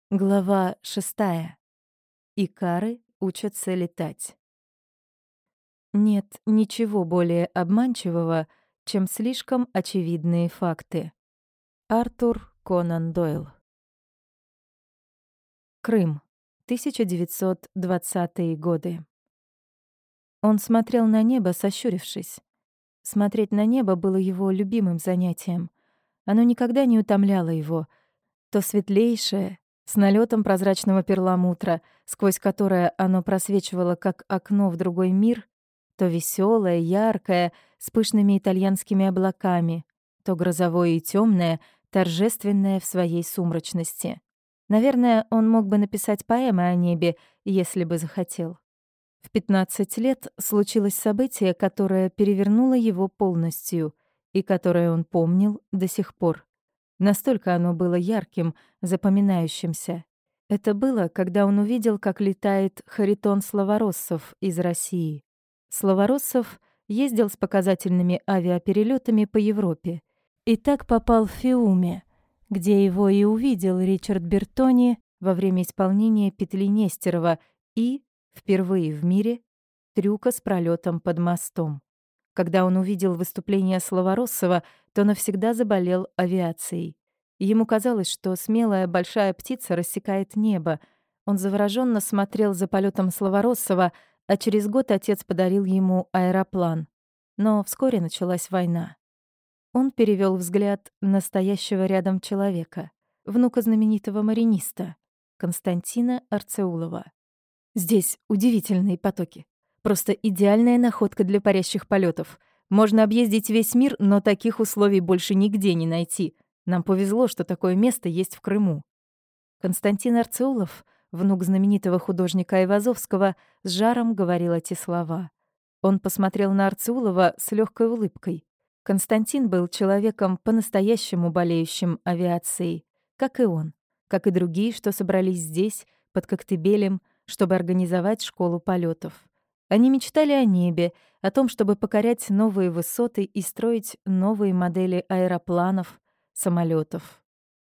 Глава 6. Икары учатся летать. Нет ничего более обманчивого, чем слишком очевидные факты. Артур Конан Дойл. Крым. 1920-е годы. Он смотрел на небо, сощурившись. Смотреть на небо было его любимым занятием. Оно никогда не утомляло его. То светлейшее, с налетом прозрачного перламутра, сквозь которое оно просвечивало, как окно в другой мир, то веселое, яркое, с пышными итальянскими облаками, то грозовое и темное, торжественное в своей сумрачности. Наверное, он мог бы написать поэмы о небе, если бы захотел. В 15 лет случилось событие, которое перевернуло его полностью и которое он помнил до сих пор. Настолько оно было ярким, запоминающимся. Это было, когда он увидел, как летает Харитон Славороссов из России. Славороссов ездил с показательными авиаперелетами по Европе. И так попал в Фиуме, где его и увидел Ричард Бертони во время исполнения петли Нестерова и, впервые в мире, трюка с пролетом под мостом. Когда он увидел выступление Славороссова, то навсегда заболел авиацией. Ему казалось, что смелая большая птица рассекает небо. Он завороженно смотрел за полетом Славороссова, а через год отец подарил ему аэроплан. Но вскоре началась война. Он перевел взгляд на стоящего рядом человека, внука знаменитого мариниста, Константина Арцеулова. Здесь удивительные потоки. Просто идеальная находка для парящих полетов. Можно объездить весь мир, но таких условий больше нигде не найти. Нам повезло, что такое место есть в Крыму. Константин Арцеулов, внук знаменитого художника Айвазовского, с жаром говорил эти слова. Он посмотрел на Арцеулова с легкой улыбкой. Константин был человеком по-настоящему болеющим авиацией, как и он, как и другие, что собрались здесь, под Коктебелем, чтобы организовать школу полетов. Они мечтали о небе, о том, чтобы покорять новые высоты и строить новые модели аэропланов, самолетов.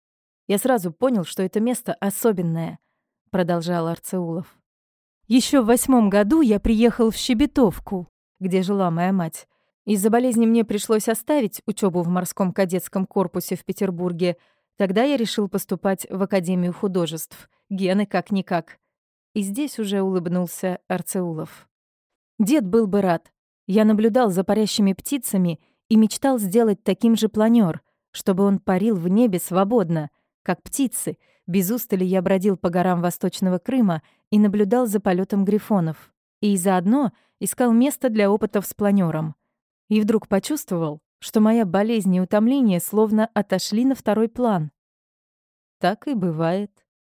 «Я сразу понял, что это место особенное», — продолжал Арцеулов. Еще в 8 году я приехал в Щебетовку, где жила моя мать. Из-за болезни мне пришлось оставить учебу в морском кадетском корпусе в Петербурге. Тогда я решил поступать в Академию художеств. Гены как-никак. И здесь уже улыбнулся Арцеулов. Дед был бы рад. Я наблюдал за парящими птицами и мечтал сделать таким же планёр, чтобы он парил в небе свободно, как птицы. Без устали я бродил по горам Восточного Крыма и наблюдал за полетом грифонов. И заодно искал место для опытов с планёром. И вдруг почувствовал, что моя болезнь и утомление словно отошли на второй план. «Так и бывает»,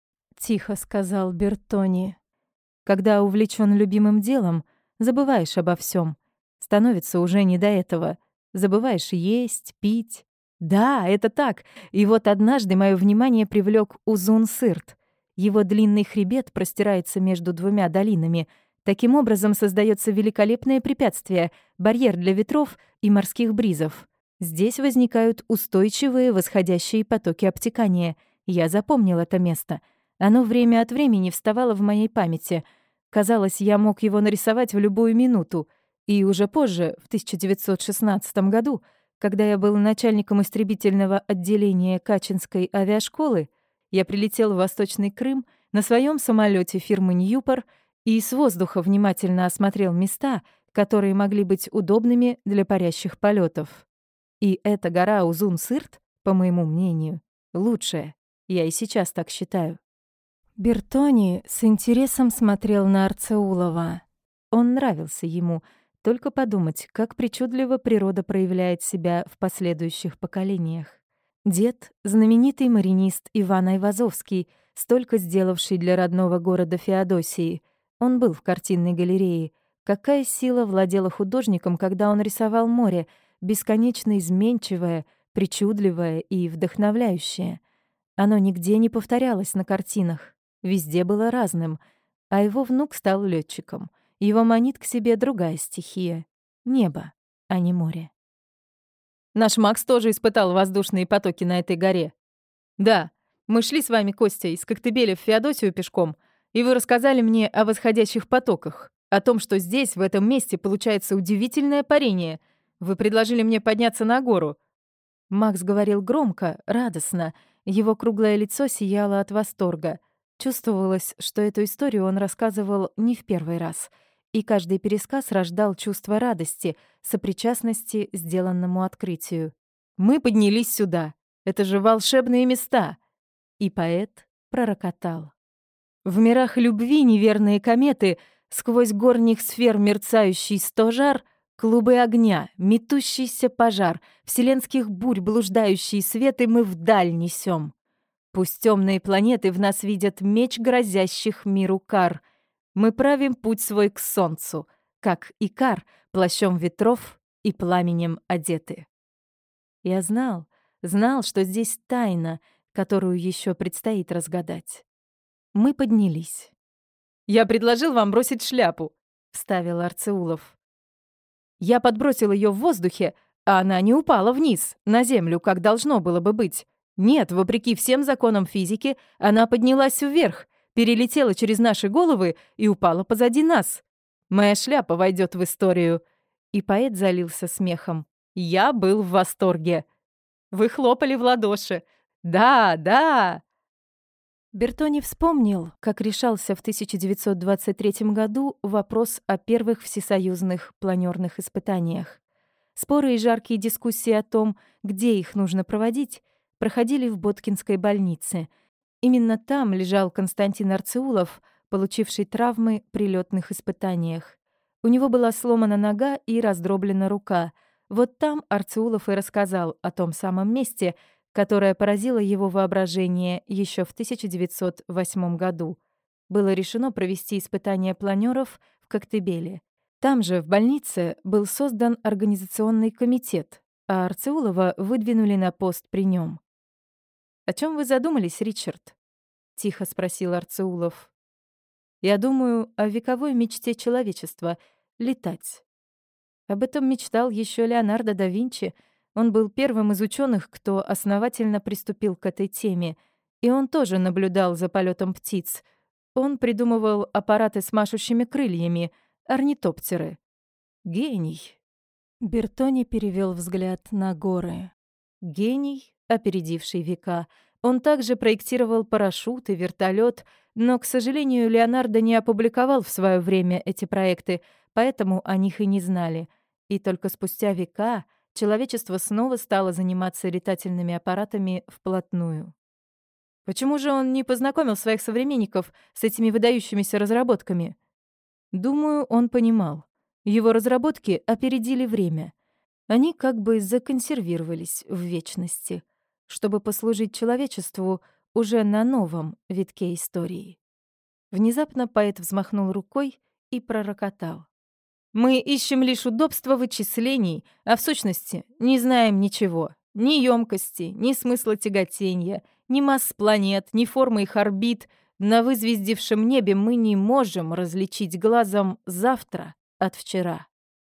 — тихо сказал Бертони. «Когда увлечён любимым делом, забываешь обо всём. Становится уже не до этого. Забываешь есть, пить. Да, это так. И вот однажды моё внимание привлёк Узун-Сырт. Его длинный хребет простирается между двумя долинами. Таким образом создаётся великолепное препятствие, барьер для ветров и морских бризов. Здесь возникают устойчивые восходящие потоки обтекания. Я запомнил это место. Оно время от времени вставало в моей памяти. Казалось, я мог его нарисовать в любую минуту. И уже позже, в 1916 году, когда я был начальником истребительного отделения Качинской авиашколы, я прилетел в Восточный Крым на своем самолете фирмы «Ньюпор» и с воздуха внимательно осмотрел места, которые могли быть удобными для парящих полетов. И эта гора Узун-Сырт, по моему мнению, лучшая. Я и сейчас так считаю. Бертони с интересом смотрел на Арцеулова. Он нравился ему. Только подумать, как причудливо природа проявляет себя в последующих поколениях. Дед — знаменитый маринист Иван Айвазовский, столько сделавший для родного города Феодосии. Он был в картинной галерее. Какая сила владела художником, когда он рисовал море, бесконечно изменчивое, причудливое и вдохновляющее. Оно нигде не повторялось на картинах. Везде было разным. А его внук стал летчиком. Его манит к себе другая стихия — небо, а не море. Наш Макс тоже испытал воздушные потоки на этой горе. Да, Мы шли с вами, Костя, из Коктебеля в Феодосию пешком, и вы рассказали мне о восходящих потоках, о том, что здесь, в этом месте, получается удивительное парение. Вы предложили мне подняться на гору». Макс говорил громко, радостно. Его круглое лицо сияло от восторга. Чувствовалось, что эту историю он рассказывал не в первый раз. И каждый пересказ рождал чувство радости, сопричастности сделанному открытию. «Мы поднялись сюда. Это же волшебные места!» И поэт пророкотал. В мирах любви неверные кометы, сквозь горних сфер мерцающий стожар, клубы огня, метущийся пожар, вселенских бурь блуждающий свет, и мы вдаль несем. Пусть темные планеты в нас видят меч грозящих миру кар. Мы правим путь свой к солнцу, как Икар, плащом ветров и пламенем одеты. Я знал, что здесь тайна, которую еще предстоит разгадать. Мы поднялись. «Я предложил вам бросить шляпу», — вставил Арцеулов. «Я подбросил ее в воздухе, а она не упала вниз, на землю, как должно было бы быть. Нет, вопреки всем законам физики, она поднялась вверх, перелетела через наши головы и упала позади нас. Моя шляпа войдет в историю». И поэт залился смехом. Я был в восторге. Вы хлопали в ладоши. «Да, да!» Бертони вспомнил, как решался в 1923 году вопрос о первых всесоюзных планерных испытаниях. Споры и жаркие дискуссии о том, где их нужно проводить, проходили в Боткинской больнице. Именно там лежал Константин Арцеулов, получивший травмы при лётных испытаниях. У него была сломана нога и раздроблена рука. Вот там Арцеулов и рассказал о том самом месте, которое поразило его воображение еще в 1908 году. Было решено провести испытания планеров в Коктебеле. Там же, в больнице, был создан организационный комитет, а Арцеулова выдвинули на пост при нем. «О чем вы задумались, Ричард?» — тихо спросил Арцеулов. «Я думаю о вековой мечте человечества — летать. Об этом мечтал еще Леонардо да Винчи. Он был первым из ученых, кто основательно приступил к этой теме, и он тоже наблюдал за полетом птиц. Он придумывал аппараты с машущими крыльями, орнитоптеры. Гений. Бертони перевел взгляд на горы. Гений, опередивший века. Он также проектировал парашют и вертолет, но, к сожалению, Леонардо не опубликовал в свое время эти проекты, поэтому о них и не знали. И только спустя века человечество снова стало заниматься летательными аппаратами вплотную. Почему же он не познакомил своих современников с этими выдающимися разработками? Думаю, он понимал. Его разработки опередили время. Они как бы законсервировались в вечности, чтобы послужить человечеству уже на новом витке истории. Внезапно поэт взмахнул рукой и пророкотал. «Мы ищем лишь удобства вычислений, а в сущности не знаем ничего. Ни ёмкости, ни смысла тяготения, ни масс планет, ни формы их орбит. На вызвездившем небе мы не можем различить глазом завтра от вчера».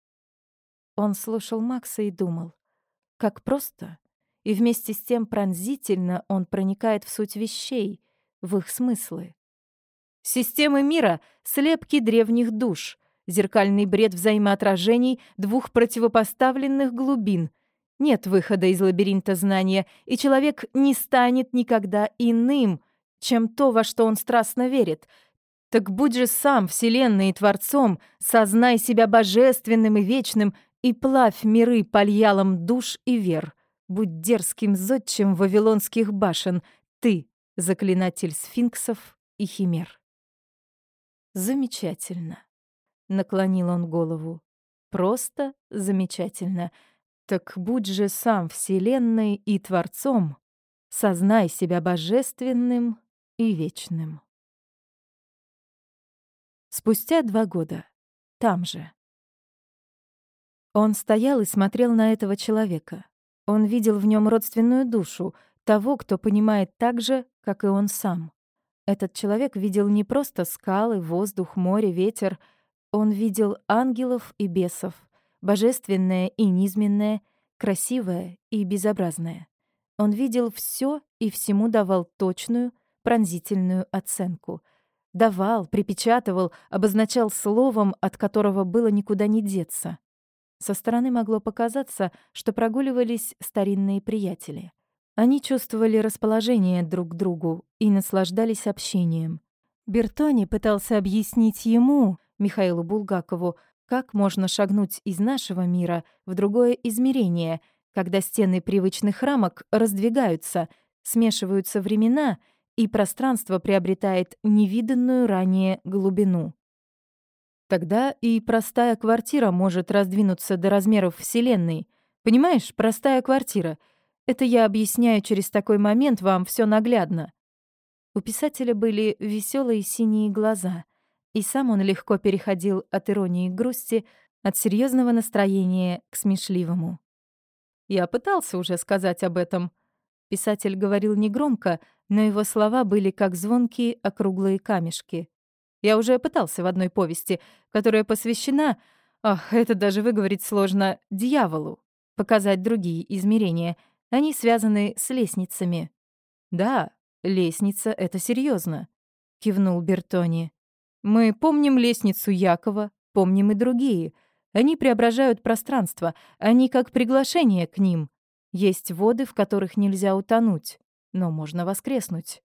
Он слушал Макса и думал, как просто и вместе с тем пронзительно он проникает в суть вещей, в их смыслы. Системы мира — слепки древних душ, зеркальный бред взаимоотражений двух противопоставленных глубин. Нет выхода из лабиринта знания, и человек не станет никогда иным, чем то, во что он страстно верит. Так будь же сам Вселенной и Творцом, сознай себя божественным и вечным и плавь миры пальялом душ и вер. Будь дерзким зодчим вавилонских башен, ты — заклинатель сфинксов и химер. «Замечательно», — наклонил он голову. «Просто замечательно. Так будь же сам Вселенной и Творцом, сознай себя божественным и вечным». Спустя 2 года. Там же. Он стоял и смотрел на этого человека. Он видел в нем родственную душу, того, кто понимает так же, как и он сам. Этот человек видел не просто скалы, воздух, море, ветер. Он видел ангелов и бесов, божественное и низменное, красивое и безобразное. Он видел все и всему давал точную, пронзительную оценку. Давал, припечатывал, обозначал словом, от которого было никуда не деться. Со стороны могло показаться, что прогуливались старинные приятели. Они чувствовали расположение друг к другу и наслаждались общением. Бертони пытался объяснить ему, Михаилу Булгакову, как можно шагнуть из нашего мира в другое измерение, когда стены привычных рамок раздвигаются, смешиваются времена, и пространство приобретает невиданную ранее глубину. Тогда и простая квартира может раздвинуться до размеров Вселенной. Понимаешь, простая квартира. Это я объясняю через такой момент, вам все наглядно. У писателя были веселые синие глаза, и сам он легко переходил от иронии к грусти, от серьезного настроения к смешливому. Я пытался уже сказать об этом. Писатель говорил негромко, но его слова были как звонкие округлые камешки. Я уже пытался в одной повести, которая посвящена, это даже выговорить сложно, дьяволу, показать другие измерения. Они связаны с лестницами. «Да, лестница — это серьезно, кивнул Бертони. «Мы помним лестницу Якова, помним и другие. Они преображают пространство, они как приглашение к ним. Есть воды, в которых нельзя утонуть, но можно воскреснуть.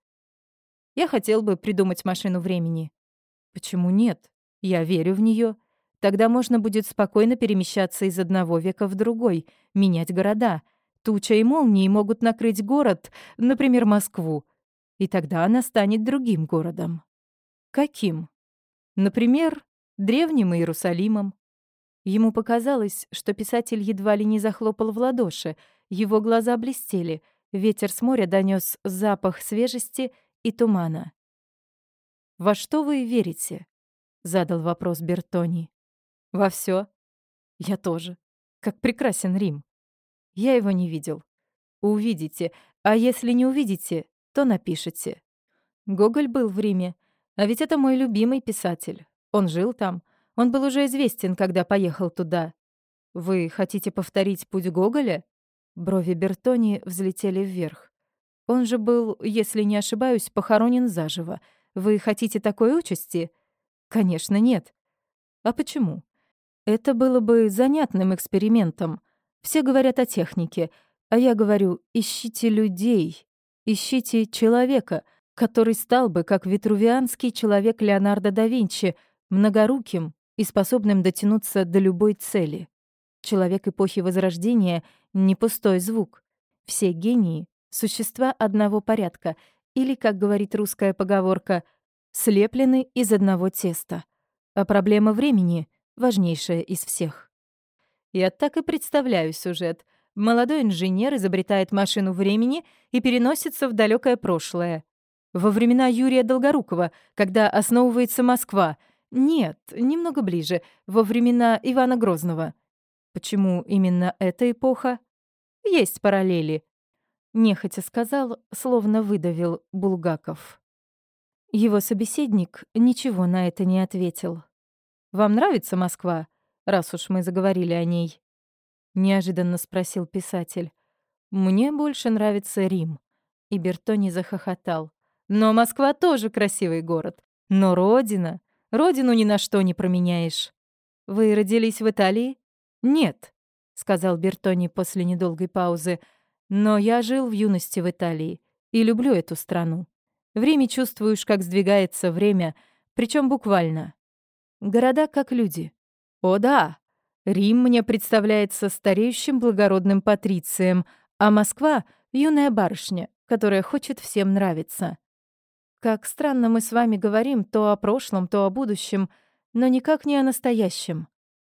Я хотел бы придумать машину времени. Почему нет? Я верю в нее. Тогда можно будет спокойно перемещаться из одного века в другой, менять города. Туча и молнии могут накрыть город, например, Москву. И тогда она станет другим городом. Каким? Например, древним Иерусалимом. Ему показалось, что писатель едва ли не захлопал в ладоши, его глаза блестели, ветер с моря донёс запах свежести и тумана. «Во что вы верите?» — задал вопрос Бертони. «Во всё. Я тоже. Как прекрасен Рим. Я его не видел. Увидите, а если не увидите, то напишите. Гоголь был в Риме, а ведь это мой любимый писатель. Он жил там. Он был уже известен, когда поехал туда. Вы хотите повторить путь Гоголя?» Брови Бертони взлетели вверх. «Он же был, если не ошибаюсь, похоронен заживо. Вы хотите такой участи?» «Конечно, нет. А почему?» «Это было бы занятным экспериментом. Все говорят о технике, а я говорю, ищите людей, ищите человека, который стал бы, как витрувианский человек Леонардо да Винчи, многоруким и способным дотянуться до любой цели. Человек эпохи Возрождения — не пустой звук. Все гении — существа одного порядка, или, как говорит русская поговорка, слеплены из одного теста. А проблема времени — важнейшая из всех. Я так и представляю сюжет. Молодой инженер изобретает машину времени и переносится в далекое прошлое. Во времена Юрия Долгорукова, когда основывается Москва. Нет, немного ближе, во времена Ивана Грозного. Почему именно эта эпоха? Есть параллели. Нехотя сказал, словно выдавил Булгаков. Его собеседник ничего на это не ответил. «Вам нравится Москва, раз уж мы заговорили о ней?» — неожиданно спросил писатель. «Мне больше нравится Рим». И Бертони захохотал. «Но Москва тоже красивый город. Но родина... Родину ни на что не променяешь. Вы родились в Италии?» «Нет», — сказал Бертони после недолгой паузы. «Но я жил в юности в Италии и люблю эту страну. В Риме чувствуешь, как сдвигается время, причем буквально. Города как люди. О да, Рим мне представляется стареющим благородным патрицием, а Москва — юная барышня, которая хочет всем нравиться. Как странно мы с вами говорим то о прошлом, то о будущем, но никак не о настоящем.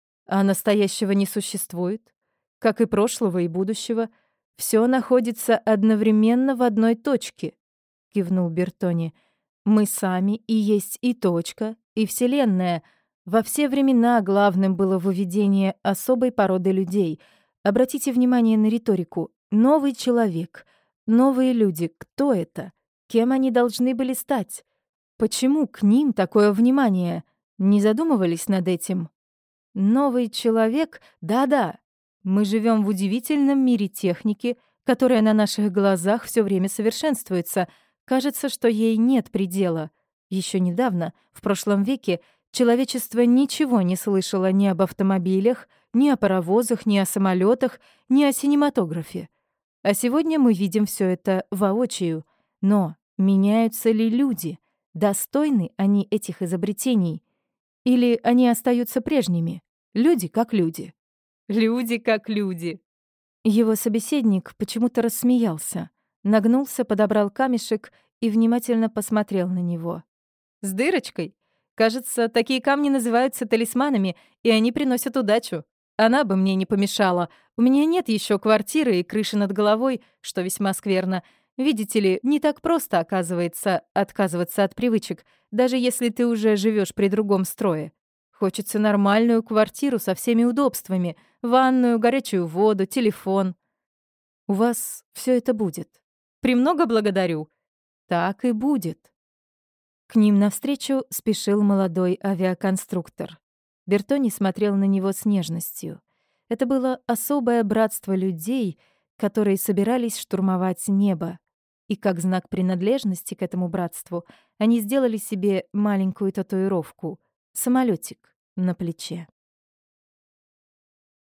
А настоящего не существует, как и прошлого и будущего. Все находится одновременно в одной точке», — кивнул Бертони. «Мы сами и есть и точка, и Вселенная. Во все времена главным было выведение особой породы людей. Обратите внимание на риторику. Новый человек, новые люди. Кто это? Кем они должны были стать? Почему к ним такое внимание? Не задумывались над этим?» Новый человек? Да-да. Мы живем в удивительном мире техники, которая на наших глазах все время совершенствуется. Кажется, что ей нет предела. Еще недавно, в прошлом веке, человечество ничего не слышало ни об автомобилях, ни о паровозах, ни о самолетах, ни о синематографе. А сегодня мы видим все это воочию. Но меняются ли люди? Достойны они этих изобретений? Или они остаются прежними? Люди как люди. Люди как люди. Его собеседник почему-то рассмеялся, нагнулся, подобрал камешек и внимательно посмотрел на него. «С дырочкой? Кажется, такие камни называются талисманами, и они приносят удачу. Она бы мне не помешала. У меня нет еще квартиры и крыши над головой, что весьма скверно. Видите ли, не так просто, оказывается, отказываться от привычек, даже если ты уже живешь при другом строе. Хочется нормальную квартиру со всеми удобствами, ванную, горячую воду, телефон. У вас все это будет. Премного благодарю. Так и будет». К ним навстречу спешил молодой авиаконструктор. Бертони смотрел на него с нежностью. Это было особое братство людей, которые собирались штурмовать небо. И как знак принадлежности к этому братству они сделали себе маленькую татуировку — самолетик на плече.